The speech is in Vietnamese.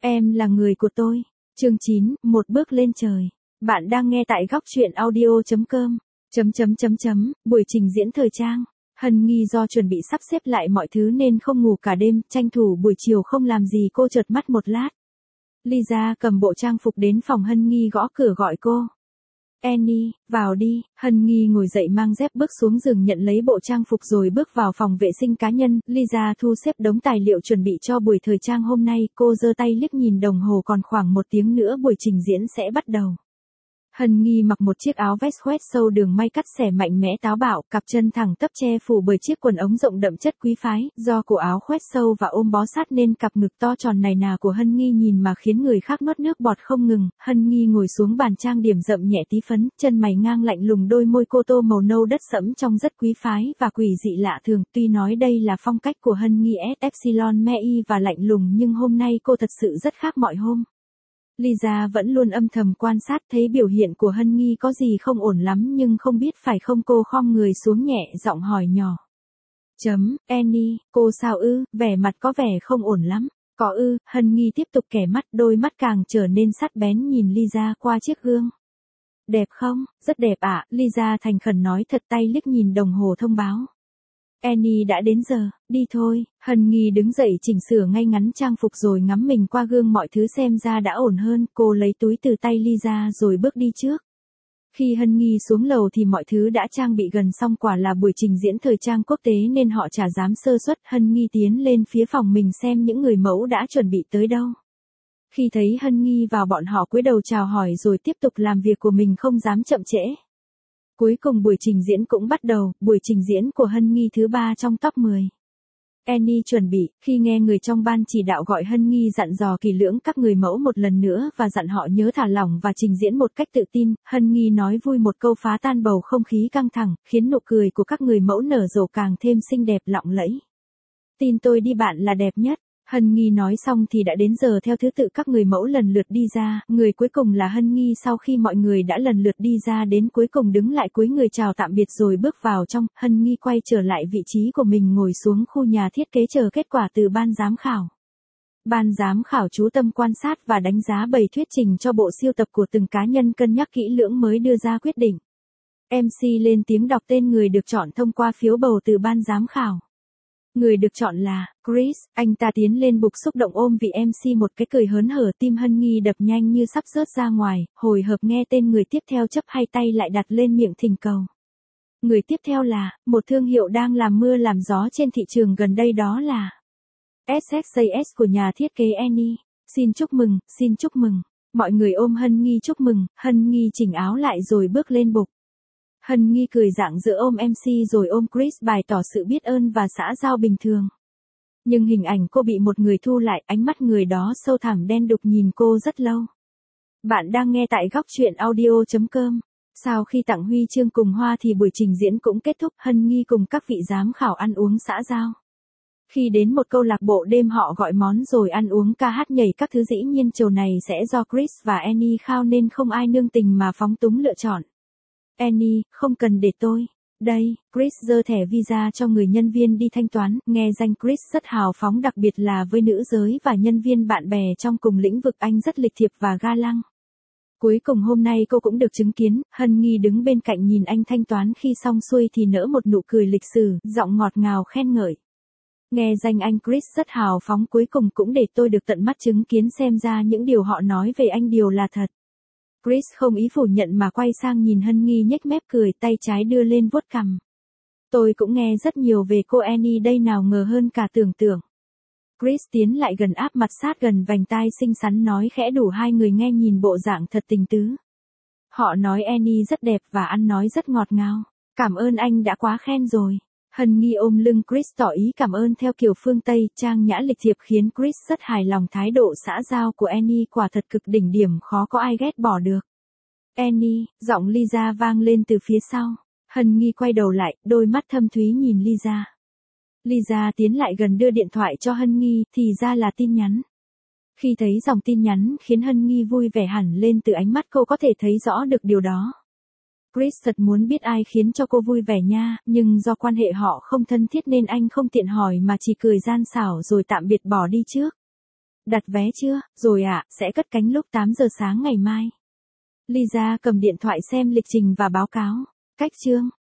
Em là người của tôi. Chương 9, một bước lên trời. Bạn đang nghe tại góc truyện audio.com. Buổi trình diễn thời trang. Hân Nghi do chuẩn bị sắp xếp lại mọi thứ nên không ngủ cả đêm, tranh thủ buổi chiều không làm gì cô chợt mắt một lát. Lisa cầm bộ trang phục đến phòng Hân Nghi gõ cửa gọi cô. Annie, vào đi. Hân Nghi ngồi dậy mang dép bước xuống giường nhận lấy bộ trang phục rồi bước vào phòng vệ sinh cá nhân. Lisa thu xếp đống tài liệu chuẩn bị cho buổi thời trang hôm nay. Cô giơ tay liếc nhìn đồng hồ, còn khoảng 1 tiếng nữa buổi trình diễn sẽ bắt đầu. Hân Nghi mặc một chiếc áo vest khoét sâu đường may cắt xẻ mạnh mẽ táo bạo, cặp chân thẳng tắp che phủ bởi chiếc quần ống rộng đậm chất quý phái, do cổ áo khoét sâu và ôm bó sát nên cặp ngực to tròn này nà của Hân Nghi nhìn mà khiến người khác nuốt nước bọt không ngừng. Hân Nghi ngồi xuống bàn trang điểm rậm nhẹ tí phấn, chân mày ngang lạnh lùng, đôi môi cô tô màu nâu đất sẫm trông rất quý phái và quỷ dị lạ thường. Tuy nói đây là phong cách của Hân Nghi S Epsilon Mei và lạnh lùng, nhưng hôm nay cô thật sự rất khác mọi hôm. Lisa vẫn luôn âm thầm quan sát, thấy biểu hiện của Hân Nghi có gì không ổn lắm nhưng không biết phải không. Cô khom người xuống nhẹ giọng hỏi nhỏ. Annie, cô sao ư, vẻ mặt có vẻ không ổn lắm. Có ư. Hân Nghi tiếp tục kẻ mắt, đôi mắt càng trở nên sắc bén nhìn Lisa qua chiếc gương. Đẹp không? Rất đẹp ạ. Lisa thành khẩn nói thật, tay liếc nhìn đồng hồ thông báo. Annie đã đến giờ, đi thôi. Hân Nghi đứng dậy chỉnh sửa ngay ngắn trang phục rồi ngắm mình qua gương, mọi thứ xem ra đã ổn hơn. Cô lấy túi từ tay Lisa rồi bước đi trước. Khi Hân Nghi xuống lầu thì mọi thứ đã trang bị gần xong, quả là buổi trình diễn thời trang quốc tế nên họ chả dám sơ suất. Hân Nghi tiến lên phía phòng mình xem những người mẫu đã chuẩn bị tới đâu. Khi thấy Hân Nghi vào, bọn họ cúi đầu chào hỏi rồi tiếp tục làm việc của mình, không dám chậm trễ. Cuối cùng buổi trình diễn cũng bắt đầu, buổi trình diễn của Hân Nghi thứ 3 trong top 10. Annie chuẩn bị, khi nghe người trong ban chỉ đạo gọi Hân Nghi dặn dò kỹ lưỡng các người mẫu một lần nữa và dặn họ nhớ thả lỏng và trình diễn một cách tự tin, Hân Nghi nói vui một câu phá tan bầu không khí căng thẳng, khiến nụ cười của các người mẫu nở rộ càng thêm xinh đẹp lộng lẫy. Tin tôi đi, bạn là đẹp nhất. Hân Nghi nói xong thì đã đến giờ theo thứ tự các người mẫu lần lượt đi ra, người cuối cùng là Hân Nghi. Sau khi mọi người đã lần lượt đi ra đến cuối cùng đứng lại cuối người chào tạm biệt rồi bước vào trong, Hân Nghi quay trở lại vị trí của mình, ngồi xuống khu nhà thiết kế chờ kết quả từ ban giám khảo. Ban giám khảo chú tâm quan sát và đánh giá bầy thuyết trình cho bộ siêu tập của từng cá nhân, cân nhắc kỹ lưỡng mới đưa ra quyết định. MC lên tiếng đọc tên người được chọn thông qua phiếu bầu từ ban giám khảo. Người được chọn là Chris. Anh ta tiến lên bục xúc động ôm vị MC một cái cười hớn hở, tim Hân Nghi đập nhanh như sắp rớt ra ngoài, hồi hộp nghe tên người tiếp theo chấp hai tay lại đặt lên miệng thỉnh cầu. Người tiếp theo là một thương hiệu đang làm mưa làm gió trên thị trường gần đây, đó là SSJS của nhà thiết kế Annie. Xin chúc mừng, xin chúc mừng. Mọi người ôm Hân Nghi chúc mừng. Hân Nghi chỉnh áo lại rồi bước lên bục. Hân Nghi cười rạng rỡ ôm MC rồi ôm Chris, bày tỏ sự biết ơn và xã giao bình thường. Nhưng hình ảnh cô bị một người thu lại, ánh mắt người đó sâu thẳm đen đục nhìn cô rất lâu. Bạn đang nghe tại góc truyện audio.com. Sau khi tặng huy chương cùng hoa thì buổi trình diễn cũng kết thúc. Hân Nghi cùng các vị giám khảo ăn uống xã giao. Khi đến một câu lạc bộ đêm họ gọi món rồi ăn uống ca hát nhảy các thứ, dĩ nhiên show này sẽ do Chris và Annie khao nên không ai nương tình mà phóng túng lựa chọn. Annie, không cần để tôi. Đây, Chris giơ thẻ visa cho người nhân viên đi thanh toán, nghe danh Chris rất hào phóng, đặc biệt là với nữ giới và nhân viên bạn bè trong cùng lĩnh vực, anh rất lịch thiệp và ga lăng. Cuối cùng hôm nay cô cũng được chứng kiến, Hân Nghi đứng bên cạnh nhìn anh thanh toán, khi xong xuôi thì nở một nụ cười lịch sử, giọng ngọt ngào khen ngợi. Nghe danh anh Chris rất hào phóng, cuối cùng cũng để tôi được tận mắt chứng kiến, xem ra những điều họ nói về anh đều là thật. Chris không ý phủ nhận mà quay sang nhìn Hân Nghi nhếch mép cười, tay trái đưa lên vuốt cằm. Tôi cũng nghe rất nhiều về cô Annie đây, nào ngờ hơn cả tưởng tượng. Chris tiến lại gần áp mặt sát gần vành tai xinh xắn nói khẽ, đủ hai người nghe nhìn bộ dạng thật tình tứ. Họ nói Annie rất đẹp và ăn nói rất ngọt ngào. Cảm ơn anh đã quá khen rồi. Hân Nghi ôm lưng Chris tỏ ý cảm ơn theo kiểu phương Tây, trang nhã lịch thiệp khiến Chris rất hài lòng. Thái độ xã giao của Annie quả thật cực đỉnh điểm, khó có ai ghét bỏ được. Annie, giọng Lisa vang lên từ phía sau. Hân Nghi quay đầu lại, đôi mắt thâm thúy nhìn Lisa. Lisa tiến lại gần đưa điện thoại cho Hân Nghi, thì ra là tin nhắn. Khi thấy dòng tin nhắn khiến Hân Nghi vui vẻ hẳn lên, từ ánh mắt cô có thể thấy rõ được điều đó. Chris thật muốn biết ai khiến cho cô vui vẻ nha, nhưng do quan hệ họ không thân thiết nên anh không tiện hỏi mà chỉ cười gian xảo rồi tạm biệt bỏ đi trước. Đặt vé chưa? Rồi ạ, sẽ cất cánh lúc 8 giờ sáng ngày mai. Lisa cầm điện thoại xem lịch trình và báo cáo. Cách chương.